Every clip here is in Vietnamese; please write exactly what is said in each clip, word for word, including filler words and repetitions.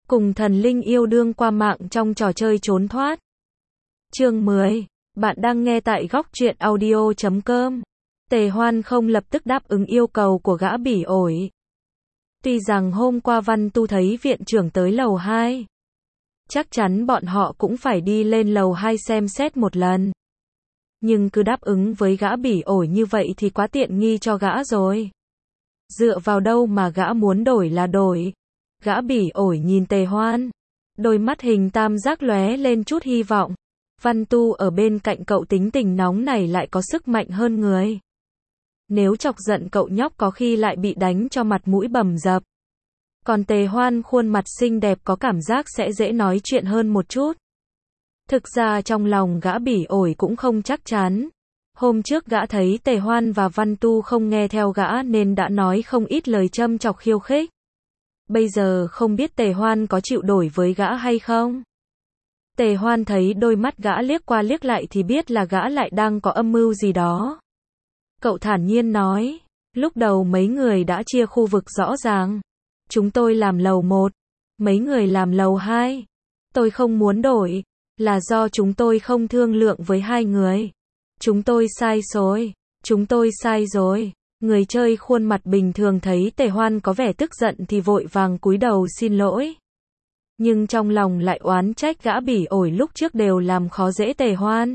Cùng thần linh yêu đương qua mạng trong trò chơi trốn thoát. Chương mười. Bạn đang nghe tại góc truyện audio chấm com. Tề Hoan không lập tức đáp ứng yêu cầu của gã bỉ ổi. Tuy rằng hôm qua Văn Tu thấy viện trưởng tới lầu hai. Chắc chắn bọn họ cũng phải đi lên lầu hai xem xét một lần. Nhưng cứ đáp ứng với gã bỉ ổi như vậy thì quá tiện nghi cho gã rồi. Dựa vào đâu mà gã muốn đổi là đổi. Gã bỉ ổi nhìn Tề Hoan. Đôi mắt hình tam giác lóe lên chút hy vọng. Văn Tu ở bên cạnh cậu tính tình nóng này lại có sức mạnh hơn người. Nếu chọc giận cậu nhóc có khi lại bị đánh cho mặt mũi bầm dập. Còn Tề Hoan khuôn mặt xinh đẹp có cảm giác sẽ dễ nói chuyện hơn một chút. Thực ra trong lòng gã bỉ ổi cũng không chắc chắn. Hôm trước gã thấy Tề Hoan và Văn Tu không nghe theo gã nên đã nói không ít lời châm chọc khiêu khích. Bây giờ không biết Tề Hoan có chịu đổi với gã hay không? Tề Hoan thấy đôi mắt gã liếc qua liếc lại thì biết là gã lại đang có âm mưu gì đó. Cậu thản nhiên nói, lúc đầu mấy người đã chia khu vực rõ ràng. Chúng tôi làm lầu một, mấy người làm lầu hai. Tôi không muốn đổi, là do chúng tôi không thương lượng với hai người. Chúng tôi sai rồi, chúng tôi sai rồi. Người chơi khuôn mặt bình thường thấy Tề Hoan có vẻ tức giận thì vội vàng cúi đầu xin lỗi. Nhưng trong lòng lại oán trách gã bỉ ổi lúc trước đều làm khó dễ Tề Hoan.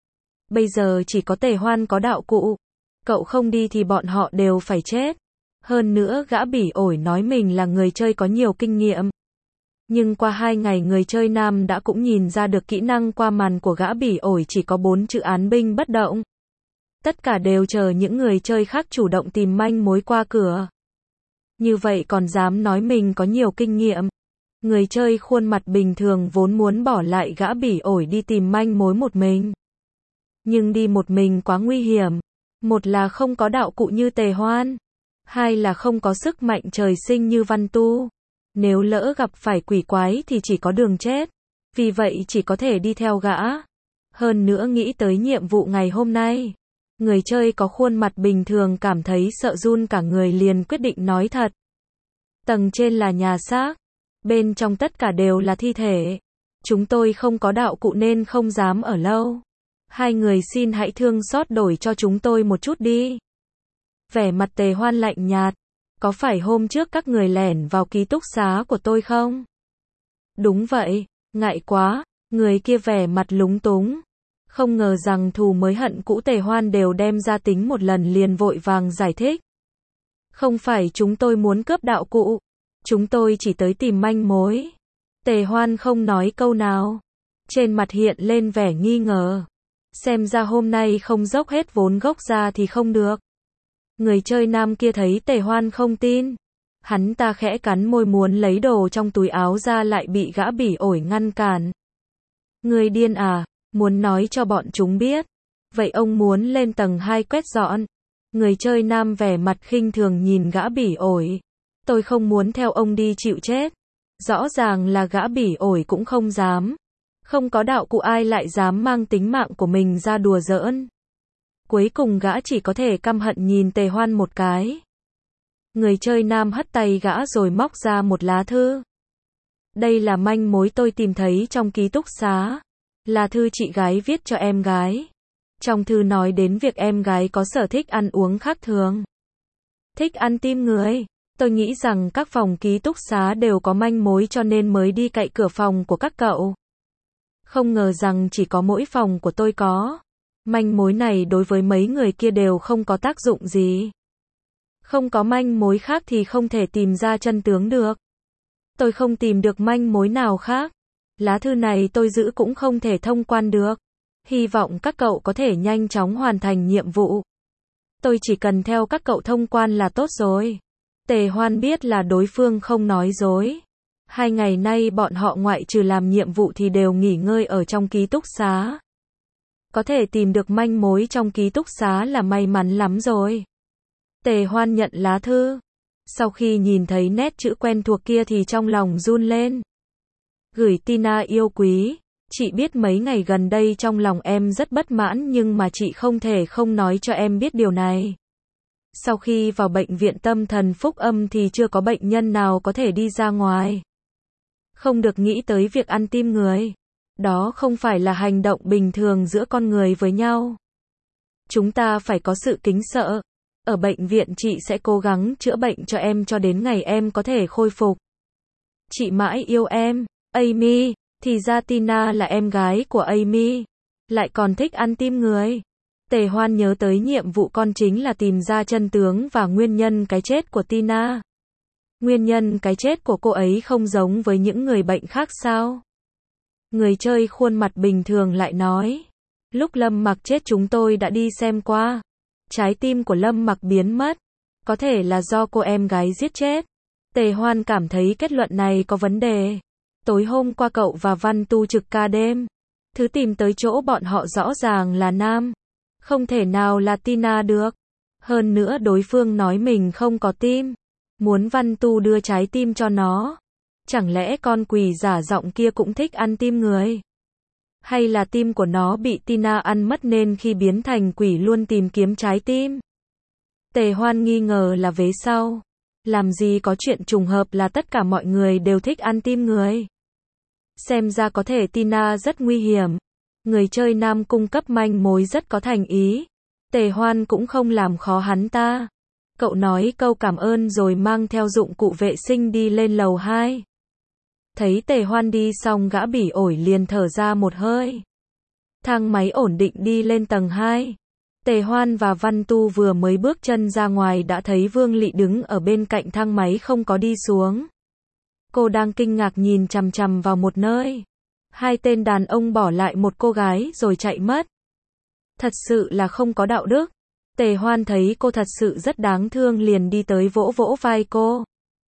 Bây giờ chỉ có Tề Hoan có đạo cụ. Cậu không đi thì bọn họ đều phải chết. Hơn nữa gã bỉ ổi nói mình là người chơi có nhiều kinh nghiệm. Nhưng qua hai ngày người chơi nam đã cũng nhìn ra được kỹ năng qua màn của gã bỉ ổi chỉ có bốn chữ án binh bất động. Tất cả đều chờ những người chơi khác chủ động tìm manh mối qua cửa. Như vậy còn dám nói mình có nhiều kinh nghiệm. Người chơi khuôn mặt bình thường vốn muốn bỏ lại gã bỉ ổi đi tìm manh mối một mình. Nhưng đi một mình quá nguy hiểm. Một là không có đạo cụ như Tề Hoan. Hai là không có sức mạnh trời sinh như Văn Tu. Nếu lỡ gặp phải quỷ quái thì chỉ có đường chết. Vì vậy chỉ có thể đi theo gã. Hơn nữa nghĩ tới nhiệm vụ ngày hôm nay. Người chơi có khuôn mặt bình thường cảm thấy sợ run cả người liền quyết định nói thật. Tầng trên là nhà xác. Bên trong tất cả đều là thi thể. Chúng tôi không có đạo cụ nên không dám ở lâu. Hai người xin hãy thương xót đổi cho chúng tôi một chút đi. Vẻ mặt Tề Hoan lạnh nhạt. Có phải hôm trước các người lẻn vào ký túc xá của tôi không? Đúng vậy, ngại quá. Người kia vẻ mặt lúng túng. Không ngờ rằng thù mới hận cũ Tề Hoan đều đem ra tính một lần liền vội vàng giải thích. Không phải chúng tôi muốn cướp đạo cụ. Chúng tôi chỉ tới tìm manh mối. Tề Hoan không nói câu nào. Trên mặt hiện lên vẻ nghi ngờ. Xem ra hôm nay không dốc hết vốn gốc ra thì không được. Người chơi nam kia thấy Tề Hoan không tin. Hắn ta khẽ cắn môi muốn lấy đồ trong túi áo ra lại bị gã bỉ ổi ngăn cản. Người điên à, muốn nói cho bọn chúng biết. Vậy ông muốn lên tầng hai quét dọn. Người chơi nam vẻ mặt khinh thường nhìn gã bỉ ổi. Tôi không muốn theo ông đi chịu chết. Rõ ràng là gã bỉ ổi cũng không dám. Không có đạo cụ ai lại dám mang tính mạng của mình ra đùa giỡn. Cuối cùng gã chỉ có thể căm hận nhìn Tề Hoan một cái. Người chơi nam hất tay gã rồi móc ra một lá thư. Đây là manh mối tôi tìm thấy trong ký túc xá. Là thư chị gái viết cho em gái. Trong thư nói đến việc em gái có sở thích ăn uống khác thường. Thích ăn tim người. Tôi nghĩ rằng các phòng ký túc xá đều có manh mối cho nên mới đi cậy cửa phòng của các cậu. Không ngờ rằng chỉ có mỗi phòng của tôi có. Manh mối này đối với mấy người kia đều không có tác dụng gì. Không có manh mối khác thì không thể tìm ra chân tướng được. Tôi không tìm được manh mối nào khác. Lá thư này tôi giữ cũng không thể thông quan được. Hy vọng các cậu có thể nhanh chóng hoàn thành nhiệm vụ. Tôi chỉ cần theo các cậu thông quan là tốt rồi. Tề Hoan biết là đối phương không nói dối. Hai ngày nay bọn họ ngoại trừ làm nhiệm vụ thì đều nghỉ ngơi ở trong ký túc xá. Có thể tìm được manh mối trong ký túc xá là may mắn lắm rồi. Tề Hoan nhận lá thư. Sau khi nhìn thấy nét chữ quen thuộc kia thì trong lòng run lên. Gửi Tina yêu quý. Chị biết mấy ngày gần đây trong lòng em rất bất mãn nhưng mà chị không thể không nói cho em biết điều này. Sau khi vào bệnh viện tâm thần Phúc Âm thì chưa có bệnh nhân nào có thể đi ra ngoài. Không được nghĩ tới việc ăn tim người. Đó không phải là hành động bình thường giữa con người với nhau. Chúng ta phải có sự kính sợ. Ở bệnh viện chị sẽ cố gắng chữa bệnh cho em cho đến ngày em có thể khôi phục. Chị mãi yêu em, Amy. Thì ra Tina là em gái của Amy. Lại còn thích ăn tim người. Tề Hoan nhớ tới nhiệm vụ con chính là tìm ra chân tướng và nguyên nhân cái chết của Tina. Nguyên nhân cái chết của cô ấy không giống với những người bệnh khác sao? Người chơi khuôn mặt bình thường lại nói. Lúc Lâm Mặc chết chúng tôi đã đi xem qua. Trái tim của Lâm Mặc biến mất. Có thể là do cô em gái giết chết. Tề Hoan cảm thấy kết luận này có vấn đề. Tối hôm qua cậu và Văn Tu trực ca đêm. Thứ tìm tới chỗ bọn họ rõ ràng là nam. Không thể nào là Tina được. Hơn nữa đối phương nói mình không có tim. Muốn Văn Tu đưa trái tim cho nó. Chẳng lẽ con quỷ giả giọng kia cũng thích ăn tim người? Hay là tim của nó bị Tina ăn mất nên khi biến thành quỷ luôn tìm kiếm trái tim? Tề Hoan nghi ngờ là vế sau. Làm gì có chuyện trùng hợp là tất cả mọi người đều thích ăn tim người. Xem ra có thể Tina rất nguy hiểm. Người chơi nam cung cấp manh mối rất có thành ý. Tề Hoan cũng không làm khó hắn ta. Cậu nói câu cảm ơn rồi mang theo dụng cụ vệ sinh đi lên lầu hai. Thấy Tề Hoan đi xong gã bỉ ổi liền thở ra một hơi. Thang máy ổn định đi lên tầng hai. Tề Hoan và Văn Tu vừa mới bước chân ra ngoài đã thấy Vương Lị đứng ở bên cạnh thang máy không có đi xuống. Cô đang kinh ngạc nhìn chằm chằm vào một nơi. Hai tên đàn ông bỏ lại một cô gái rồi chạy mất. Thật sự là không có đạo đức. Tề Hoan thấy cô thật sự rất đáng thương liền đi tới vỗ vỗ vai cô.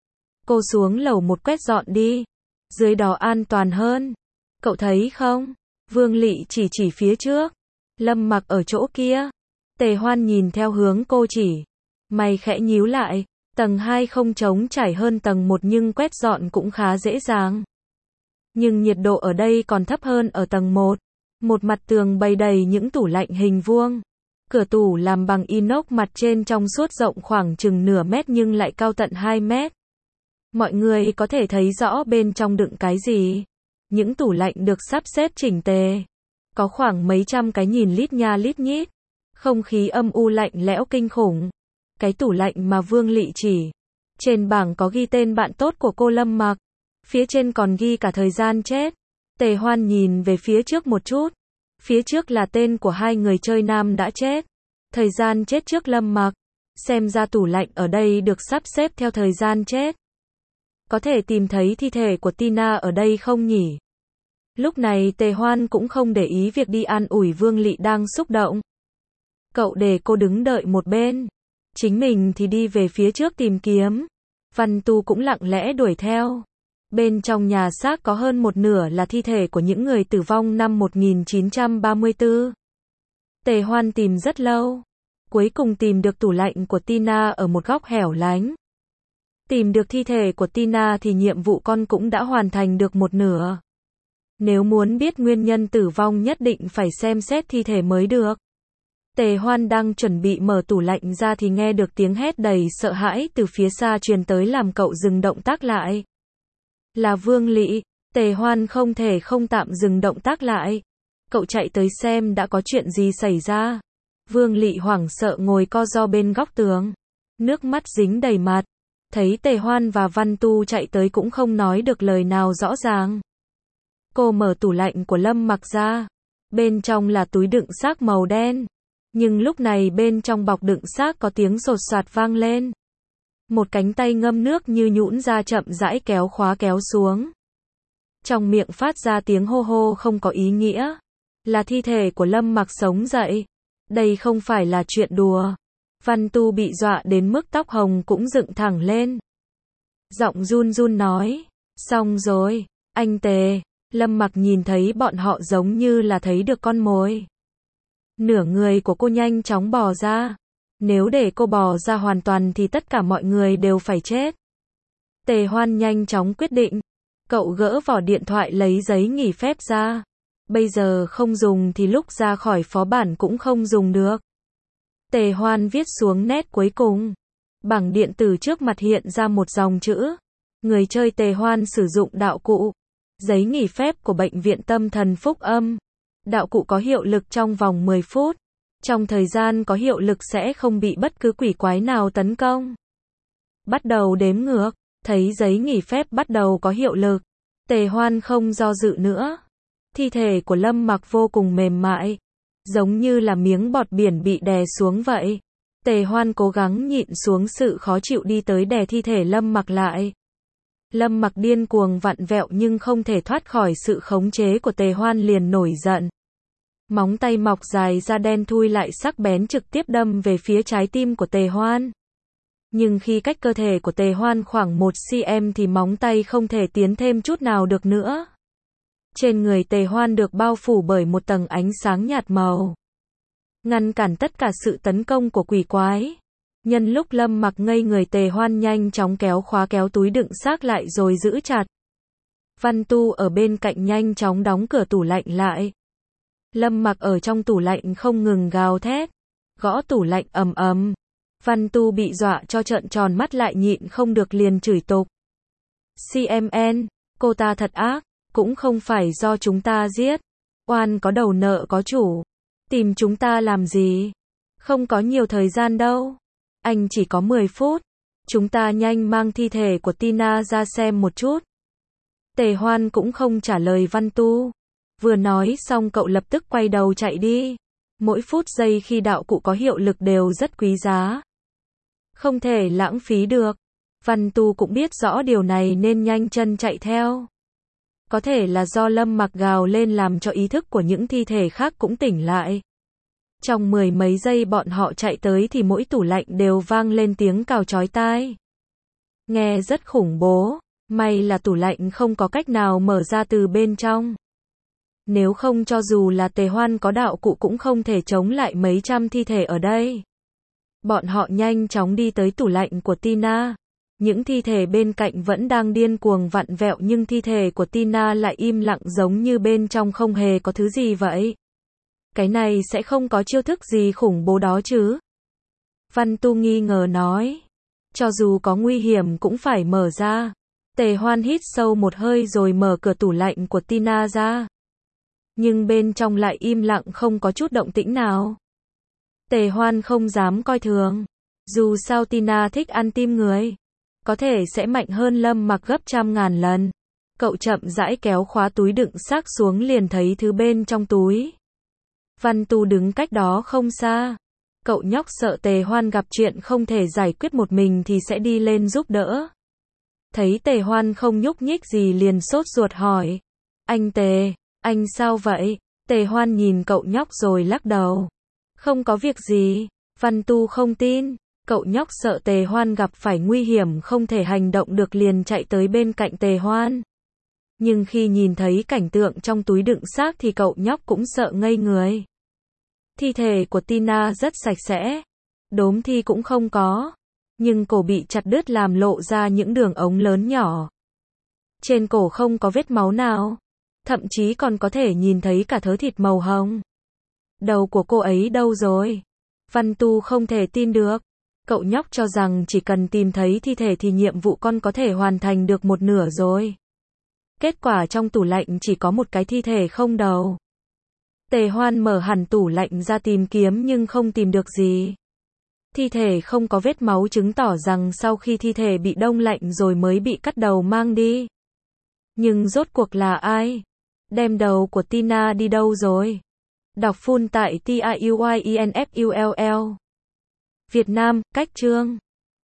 Cô xuống lầu một quét dọn đi. Dưới đó an toàn hơn. Cậu thấy không? Vương Lị chỉ chỉ phía trước. Lâm Mặc ở chỗ kia. Tề Hoan nhìn theo hướng cô chỉ. Mày khẽ nhíu lại. Tầng hai không trống trải hơn tầng một nhưng quét dọn cũng khá dễ dàng. Nhưng nhiệt độ ở đây còn thấp hơn ở tầng một. Một mặt tường bày đầy những tủ lạnh hình vuông. Cửa tủ làm bằng inox mặt trên trong suốt rộng khoảng chừng nửa mét nhưng lại cao tận hai mét. Mọi người có thể thấy rõ bên trong đựng cái gì. Những tủ lạnh được sắp xếp chỉnh tề. Có khoảng mấy trăm cái nhìn lít nha lít nhít. Không khí âm u lạnh lẽo kinh khủng. Cái tủ lạnh mà Vương Lị chỉ. Trên bảng có ghi tên bạn tốt của cô Lâm Mặc. Phía trên còn ghi cả thời gian chết. Tề Hoan nhìn về phía trước một chút. Phía trước là tên của hai người chơi nam đã chết. Thời gian chết trước Lâm Mặc. Xem ra tủ lạnh ở đây được sắp xếp theo thời gian chết. Có thể tìm thấy thi thể của Tina ở đây không nhỉ? Lúc này Tề Hoan cũng không để ý việc đi an ủi Vương Lị đang xúc động. Cậu để cô đứng đợi một bên. Chính mình thì đi về phía trước tìm kiếm. Văn Tu cũng lặng lẽ đuổi theo. Bên trong nhà xác có hơn một nửa là thi thể của những người tử vong năm một nghìn chín trăm ba mươi tư. Tề Hoan tìm rất lâu. Cuối cùng tìm được tủ lạnh của Tina ở một góc hẻo lánh. Tìm được thi thể của Tina thì nhiệm vụ con cũng đã hoàn thành được một nửa. Nếu muốn biết nguyên nhân tử vong nhất định phải xem xét thi thể mới được. Tề Hoan đang chuẩn bị mở tủ lạnh ra thì nghe được tiếng hét đầy sợ hãi từ phía xa truyền tới làm cậu dừng động tác lại. Là Vương Lị. Tề Hoan không thể không tạm dừng động tác lại. Cậu chạy tới xem đã có chuyện gì xảy ra. Vương Lị hoảng sợ ngồi co ro bên góc tường. Nước mắt dính đầy mặt. Thấy Tề Hoan và Văn Tu chạy tới cũng không nói được lời nào rõ ràng. Cô mở tủ lạnh của Lâm Mặc ra. Bên trong là túi đựng xác màu đen. Nhưng lúc này bên trong bọc đựng xác có tiếng sột soạt vang lên. Một cánh tay ngâm nước như nhũn ra chậm rãi kéo khóa kéo xuống. Trong miệng phát ra tiếng hô hô không có ý nghĩa. Là thi thể của Lâm Mặc sống dậy. Đây không phải là chuyện đùa. Văn Tu bị dọa đến mức tóc hồng cũng dựng thẳng lên. Giọng run run nói. Xong rồi, anh Tề. Lâm Mặc nhìn thấy bọn họ giống như là thấy được con mồi. Nửa người của cô nhanh chóng bò ra. Nếu để cô bò ra hoàn toàn thì tất cả mọi người đều phải chết. Tề Hoan nhanh chóng quyết định. Cậu gỡ vỏ điện thoại lấy giấy nghỉ phép ra. Bây giờ không dùng thì lúc ra khỏi phó bản cũng không dùng được. Tề Hoan viết xuống nét cuối cùng. Bảng điện tử trước mặt hiện ra một dòng chữ. Người chơi Tề Hoan sử dụng đạo cụ giấy nghỉ phép của bệnh viện tâm thần Phúc Âm. Đạo cụ có hiệu lực trong vòng mười phút. Trong thời gian có hiệu lực sẽ không bị bất cứ quỷ quái nào tấn công. Bắt đầu đếm ngược, thấy giấy nghỉ phép bắt đầu có hiệu lực. Tề Hoan không do dự nữa. Thi thể của Lâm Mặc vô cùng mềm mại, giống như là miếng bọt biển bị đè xuống vậy. Tề Hoan cố gắng nhịn xuống sự khó chịu đi tới đè thi thể Lâm Mặc lại. Lâm Mặc điên cuồng vặn vẹo nhưng không thể thoát khỏi sự khống chế của Tề Hoan, liền nổi giận. Móng tay mọc dài ra đen thui lại sắc bén trực tiếp đâm về phía trái tim của Tề Hoan. Nhưng khi cách cơ thể của Tề Hoan khoảng một xăng-ti-mét thì móng tay không thể tiến thêm chút nào được nữa. Trên người Tề Hoan được bao phủ bởi một tầng ánh sáng nhạt màu, ngăn cản tất cả sự tấn công của quỷ quái. Nhân lúc Lâm Mặc ngây người, Tề Hoan nhanh chóng kéo khóa kéo túi đựng xác lại rồi giữ chặt. Văn Tu ở bên cạnh nhanh chóng đóng cửa tủ lạnh lại. Lâm Mặc ở trong tủ lạnh không ngừng gào thét, gõ tủ lạnh ầm ầm. Văn Tu bị dọa cho trợn tròn mắt lại nhịn không được liền chửi tục. xê em en, cô ta thật ác, cũng không phải do chúng ta giết. Oan có đầu nợ có chủ. Tìm chúng ta làm gì? Không có nhiều thời gian đâu. Anh chỉ có mười phút. Chúng ta nhanh mang thi thể của Tina ra xem một chút. Tề Hoan cũng không trả lời Văn Tu. Vừa nói xong cậu lập tức quay đầu chạy đi. Mỗi phút giây khi đạo cụ có hiệu lực đều rất quý giá, không thể lãng phí được. Văn Tu cũng biết rõ điều này nên nhanh chân chạy theo. Có thể là do Lâm Mặc gào lên làm cho ý thức của những thi thể khác cũng tỉnh lại. Trong mười mấy giây bọn họ chạy tới thì mỗi tủ lạnh đều vang lên tiếng cào chói tai. Nghe rất khủng bố, may là tủ lạnh không có cách nào mở ra từ bên trong. Nếu không cho dù là Tề Hoan có đạo cụ cũng không thể chống lại mấy trăm thi thể ở đây. Bọn họ nhanh chóng đi tới tủ lạnh của Tina. Những thi thể bên cạnh vẫn đang điên cuồng vặn vẹo nhưng thi thể của Tina lại im lặng giống như bên trong không hề có thứ gì vậy. Cái này sẽ không có chiêu thức gì khủng bố đó chứ? Văn Tu nghi ngờ nói. Cho dù có nguy hiểm cũng phải mở ra. Tề Hoan hít sâu một hơi rồi mở cửa tủ lạnh của Tina ra. Nhưng bên trong lại im lặng không có chút động tĩnh nào. Tề Hoan không dám coi thường. Dù sao Tina thích ăn tim người. Có thể sẽ mạnh hơn Lâm Mặc gấp trăm ngàn lần. Cậu chậm rãi kéo khóa túi đựng xác xuống liền thấy thứ bên trong túi. Văn Tu đứng cách đó không xa. Cậu nhóc sợ Tề Hoan gặp chuyện không thể giải quyết một mình thì sẽ đi lên giúp đỡ. Thấy Tề Hoan không nhúc nhích gì liền sốt ruột hỏi. Anh Tề, anh sao vậy? Tề Hoan nhìn cậu nhóc rồi lắc đầu. Không có việc gì. Văn Tu không tin. Cậu nhóc sợ Tề Hoan gặp phải nguy hiểm không thể hành động được liền chạy tới bên cạnh Tề Hoan. Nhưng khi nhìn thấy cảnh tượng trong túi đựng xác thì cậu nhóc cũng sợ ngây người. Thi thể của Tina rất sạch sẽ. Đốm thi cũng không có. Nhưng cổ bị chặt đứt làm lộ ra những đường ống lớn nhỏ. Trên cổ không có vết máu nào. Thậm chí còn có thể nhìn thấy cả thớ thịt màu hồng. Đầu của cô ấy đâu rồi? Văn Tu không thể tin được. Cậu nhóc cho rằng chỉ cần tìm thấy thi thể thì nhiệm vụ con có thể hoàn thành được một nửa rồi. Kết quả trong tủ lạnh chỉ có một cái thi thể không đầu. Tề Hoan mở hẳn tủ lạnh ra tìm kiếm nhưng không tìm được gì. Thi thể không có vết máu chứng tỏ rằng sau khi thi thể bị đông lạnh rồi mới bị cắt đầu mang đi. Nhưng rốt cuộc là ai? Đem đầu của Tina đi đâu rồi? Đọc full tại T I U Y I N F U L L. Việt Nam, cách chương